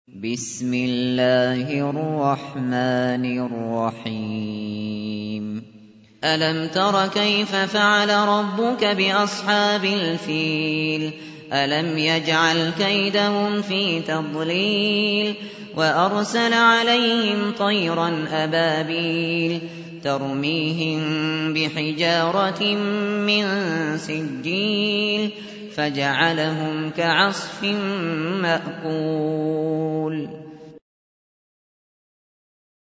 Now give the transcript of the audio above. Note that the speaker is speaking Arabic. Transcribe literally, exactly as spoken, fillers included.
بسم الله الرحمن الرحيم ألم تر كيف فعل ربك بأصحاب الفيل ألم يجعل كيدهم في تضليل وأرسل عليهم طيرا أبابيل ترميهم بحجارة من سجيل فجعلهم كعصف مأكول